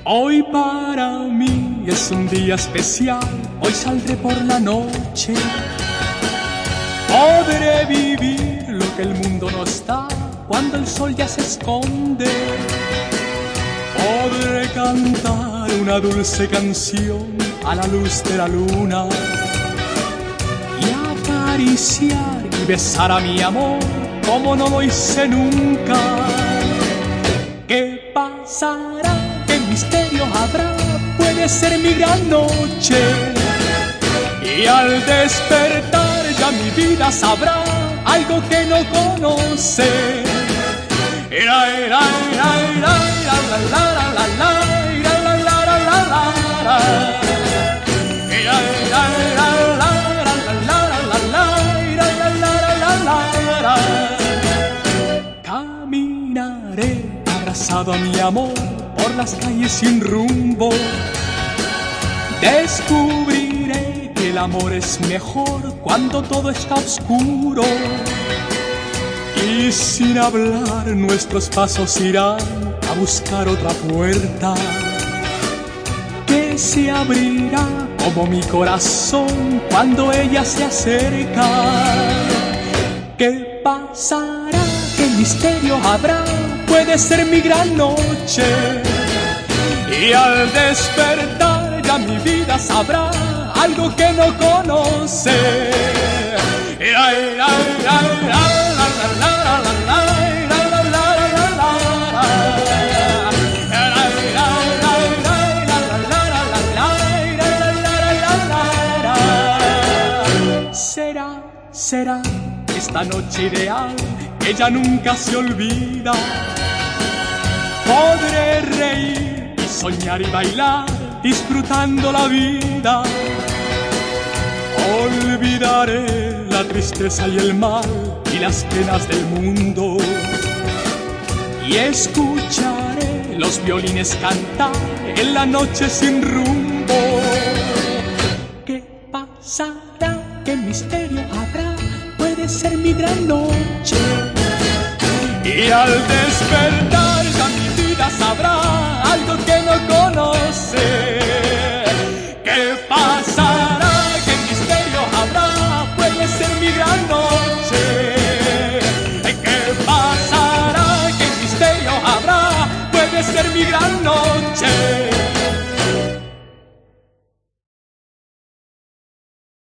Hoy para mí es un día especial, hoy saldré por la noche. Podré vivir lo que el mundo no está cuando el sol ya se esconde. Podré cantar una dulce canción a la luz de la luna y acariciar y besar a mi amor como no lo hice nunca. ¿Qué pasará? ¿Qué misterio habrá? Puede ser mi gran noche. Y al despertar ya mi vida sabrá algo que no conoce. Caminaré abrazado a mi amor por las calles sin rumbo. Descubriré que el amor es mejor cuando todo está oscuro. Y sin hablar nuestros pasos irán a buscar otra puerta que se abrirá como mi corazón cuando ella se acerca. ¿Qué pasará? ¿Qué misterio habrá? Puede ser mi gran noche. Y al despertar ya mi vida sabrá algo que no conoce. Será esta noche ideal que ya nunca se olvida. Podré reír y soñar y bailar disfrutando la vida. Olvidaré la tristeza y el mal y las penas del mundo y escucharé los violines cantar en la noche sin rumbo. ¿Qué pasará? ¿Qué misterio habrá? Puede ser mi gran noche. Y al despertar